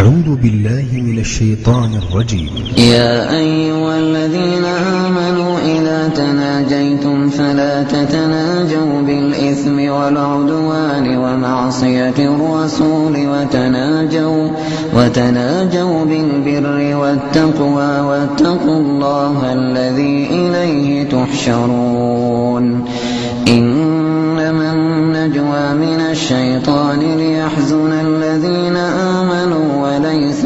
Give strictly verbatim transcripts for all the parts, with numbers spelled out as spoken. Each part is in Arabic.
أعوذ بالله من الشيطان الرجيم. يا أيها الذين آمنوا إذا تناجيتم فلا تتناجوا بالإثم والعدوان ومعصية الرسول وتناجوا, وتناجوا بالبر والتقوى واتقوا الله الذي إليه تحشرون. إنما النجوى من الشيطان ليحزن الذين آمنوا وليس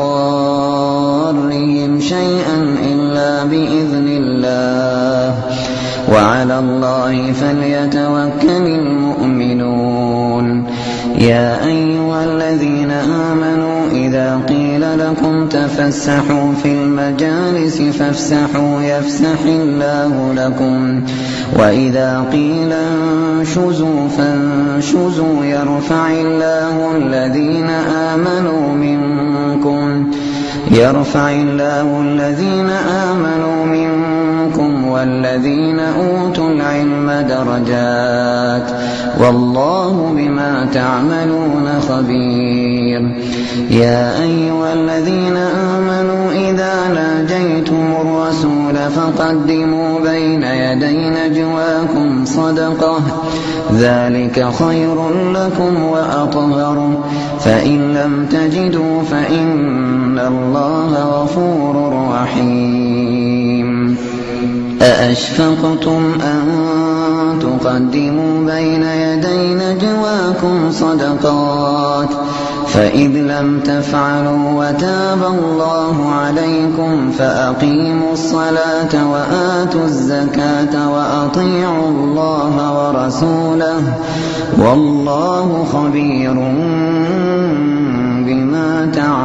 بضارهم شيئا إلا بإذن الله وعلى الله فليتوكل المؤمنون. يا أيها الذين آمنوا إذا قيل لكم تفسحوا في المجالس فافسحوا يفسح الله لكم وإذا قيل انشزوا فانشزوا يرفع الله الذين آمنوا منكم يرفع الله الذين آمنوا منكم والذين أوتوا العلم درجات والله بما تعملون خبير. يا أيها الذين آمنوا إذا ناجيتم الرسول فقدموا بين يدي نجواكم صدقة ذلك خير لكم وأطهر فإن لم تجدوا فإن الله غفور رحيم. أأشفقتم أن تقدموا بين يدي نجواكم صدقات فإذ لم تفعلوا وتاب الله عليكم فأقيموا الصلاة وآتوا الزكاة وأطيعوا الله ورسوله والله خبير بما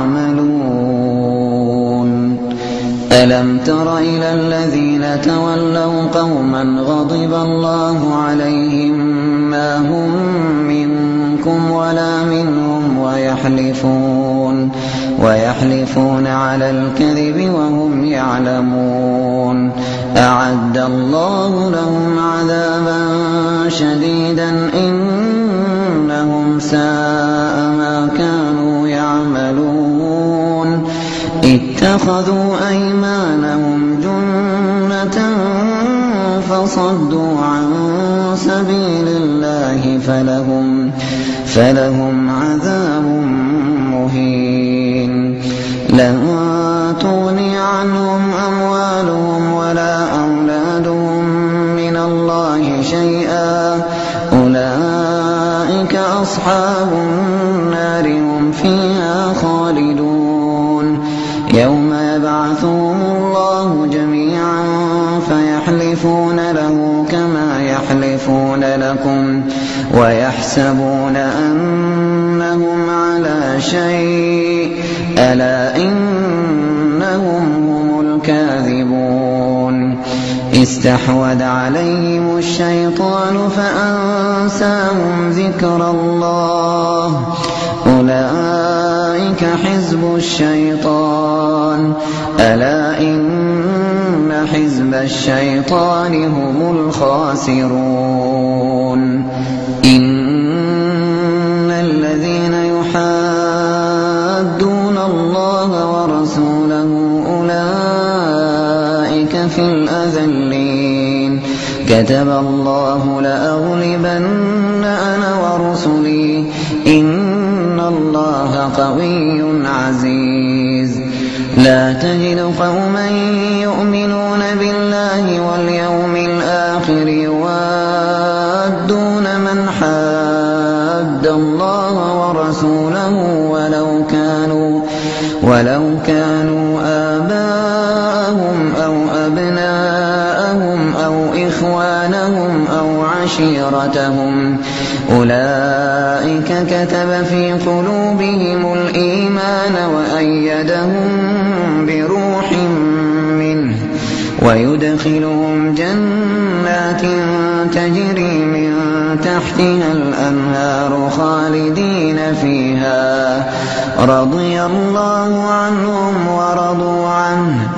تعملون. ألم تر إلى الذين تولوا قوما غضب الله عليهم ما هم منكم ولا منهم ويحلفون ويحلفون على الكذب وهم يعلمون. أعد الله لهم عذابا شديدا إنهم ساء ما كانوا يعملون. اتخذوا أيمانهم جنة فصدوا عن سبيل الله فلهم, فلهم عذاب مهين. لن تغني عنهم أموالهم ولا أولادهم من الله شيئا أولئك أصحاب النار هم فيها خالدون. يوم يبعثهم الله جميعا فيحلفون له كما يحلفون لكم ويحسبون أنهم على شيء ألا إنهم هم الكاذبون. استحوذ عليهم الشيطان فأنساهم ذكر الله أولئك حزب الشيطان ألا إن حزب الشيطان هم الخاسرون. إن الذين يحادون الله ورسوله أولئك في الأذلين. كتب الله لأغلبن أنا ورسلي إن الله قوي عزيز. لا تجد قوما يؤمنون بالله واليوم الآخر يوادون من حاد الله ورسوله ولو كانوا, ولو كانوا آباءهم أو أبناءهم أو إخوانهم أو عشيرتهم أولئك كتب في قلوبهم الإيمان وأيدهم بروح منه ويدخلهم جنات تجري من تحتها الأنهار خالدين فيها رضي الله عنهم ورضوا عنه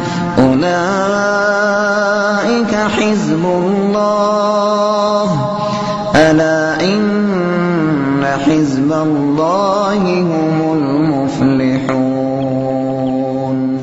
أولئك حزب الله ألا إن حزب الله هم المفلحون.